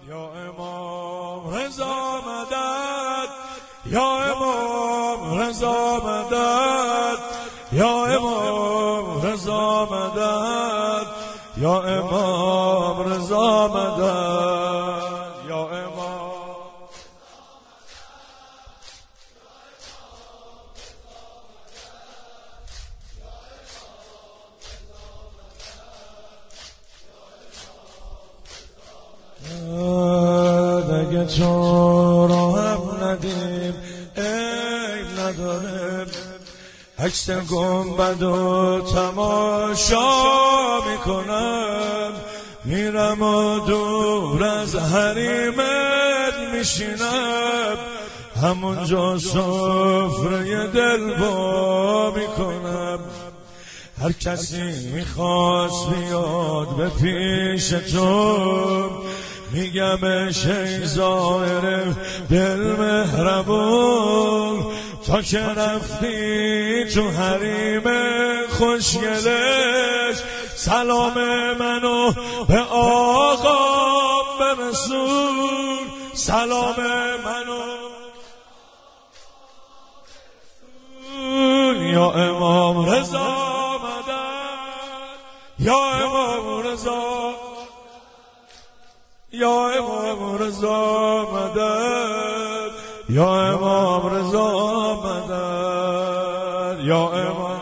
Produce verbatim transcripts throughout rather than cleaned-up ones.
یا امام رضا مدد، یا امام رضا مدد، یا امام رضا مدد، یا امام رضا مدد، یا امام اگه تو را هم ندیم عیب نداره، عکس گنبد و تماشا میکنم، میرم و دور از حریمت میشینم، همونجا سفره دل وا میکنم. هر کسی میخواست بیاد به پیش تو، میگمش ای ظاهر دل مهربون، تا که رفتی تو حریم خوشگلش، سلام منو به آقا برسون، سلام منو یا امام رضا مدد، یا امام رضا، یا امام رضا مدد، یا امام رضا مدد، یا امام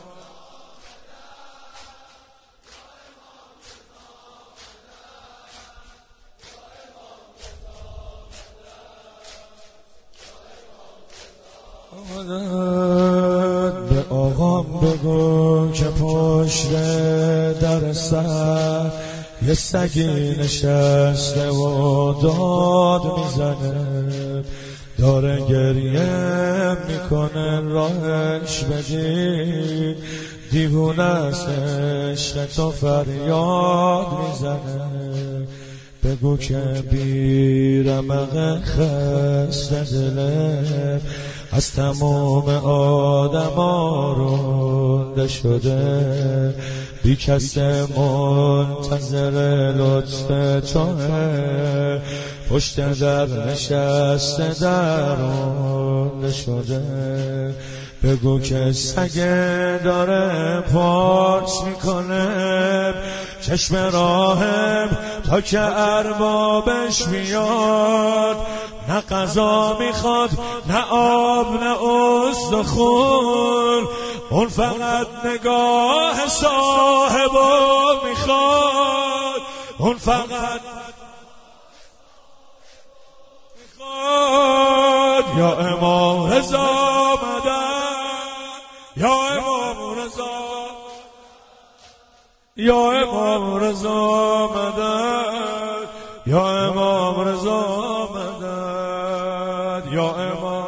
مدد. به آقام بگو که پشت در سر یه سگی نشسته و داد میزنه، داره گریه میکنه راهش بدی، دیوونه است عشق تو فریاد میزنه. بگو که بی رمق خسته دله، از تمام آدما رونده شده، بی کس منتظر لطف توه، پشت در نشسته درونده شده. بگو که سگه داره پارچ میکنه، چشم راهم تا که اربابش میاد، نه غذا میخواد نه آب نه استخون، اون فقط نگاه صاحبو میخواد، اون فقط میخواد. یا امام رضا مدد، یا امام رضا، یا امام رضا مدد، یا امام رضا مدد، یا امام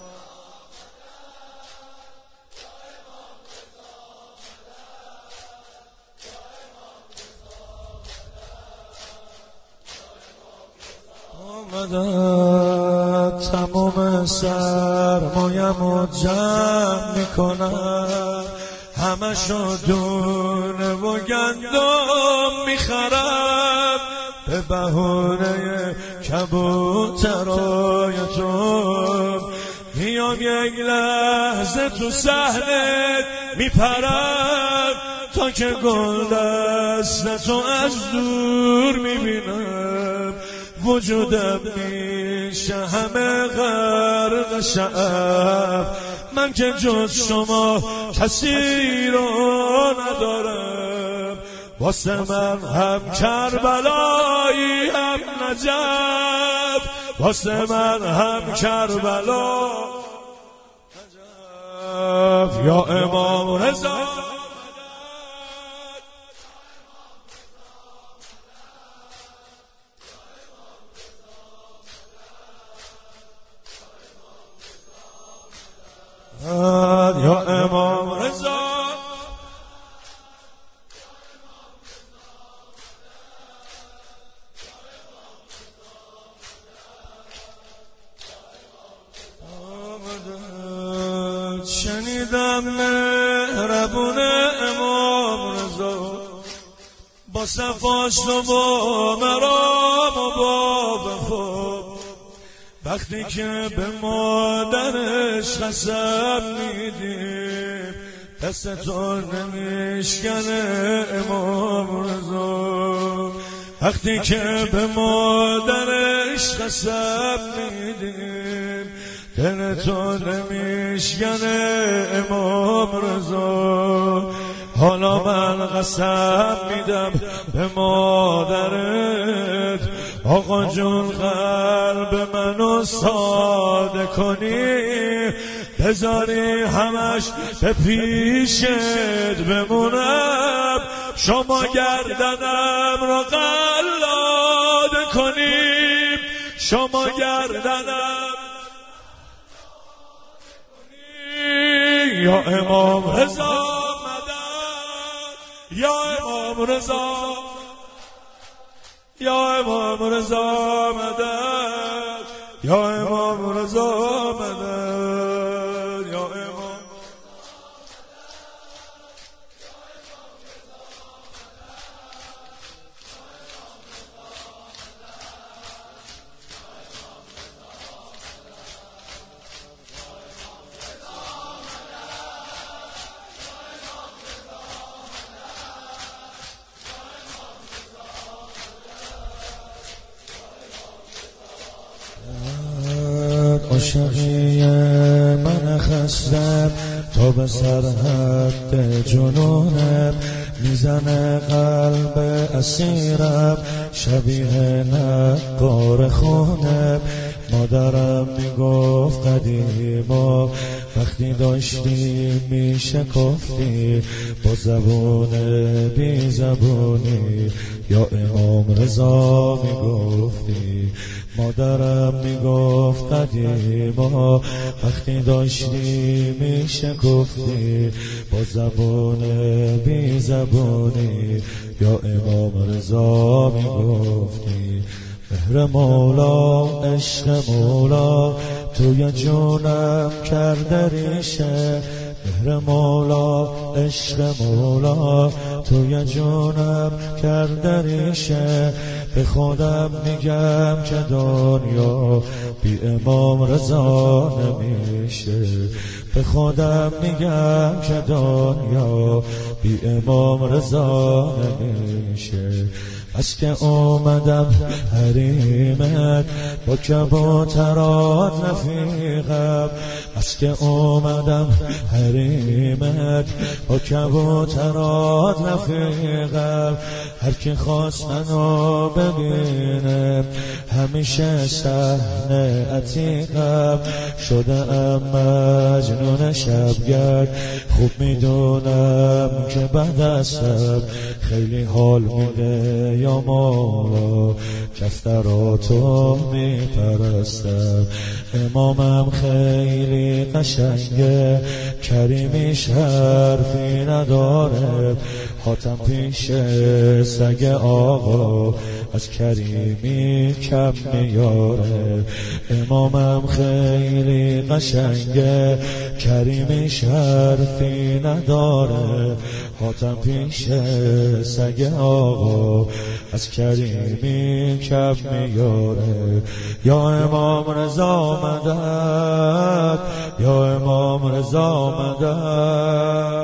مدد. تمام سرمایه‌مو جمع میکنم، همشو دونه و گندم میخرم، به بهونه کبوترای تو میام یک لحظه تو صحنت میپرم، تا که گل دست تو از دور میبینم، وجودم میشه همه غرق شعف، من که جز شما کسی رو ندارم، واسه من هم کربلایی هم نجف، واسه من هم کربلا نجف. یا امام رضا یا امام رضا، شنیدم مهربون امام رضا، با صفاش و با مرام و با وقتی که به مادرش قسم میدیم دست تو نمیشکنه امام رضا. وقتی که به مادرش قسم میدیم دل تو نمیشکنه امام رضا. حالا من قسم میدم به مادرت آقا جون قلب منو ساده کنی، بذاری همش به پیشت بمونم، شما گردنم رو قلاد کنیم، شما گردنم یا امام رضا مدد، یا امام رضا، یا امام رضا مدد، یا امام رضا مدد، یا امام عاشقی من خستم تا به سرحد جنونم، میزنه قلب اسیرم شبیه نقار خونم. مادرم میگفت قدیما وقتی داشتی میشکفتی با زبون بی زبونی، یا امام رضا میگفتی. مادرم میگفت قدیما وقتی داشتی میشکفتی با زبون بی زبونی، یا امام رضا میگفتی. مهر مولا عشق مولا توی جونم کرده ریشه، مهر مولا عشق مولا توی جونم کرده ریشه. به خودم میگم که دنیا بی امام رضا نمیشه، به خودم میگم که دنیا بی امام رضا نمیشه. از که اومدم حریمت با کبوترات رفیقم، از که اومدم حریمت با کبوترات رفیقم. هر کی خواست منو ببینه همیشه صحنه عتیقم، شده ام مجنون شبگرد خوب میدونم که بعد ازم خیلی حال میده یا مولا، کفتراتو میپرستم. امامم خیلی قشنگه کریمیش حرفی نداره، حاتم پیش سگ آقا از کریمی کم میاره. امامم خیلی قشنگه کریمیش حرفی نداره، حاتم پیش سگ آقا از کریمی کم میاره. یا امام رضا مدد، یا امام رضا مدد.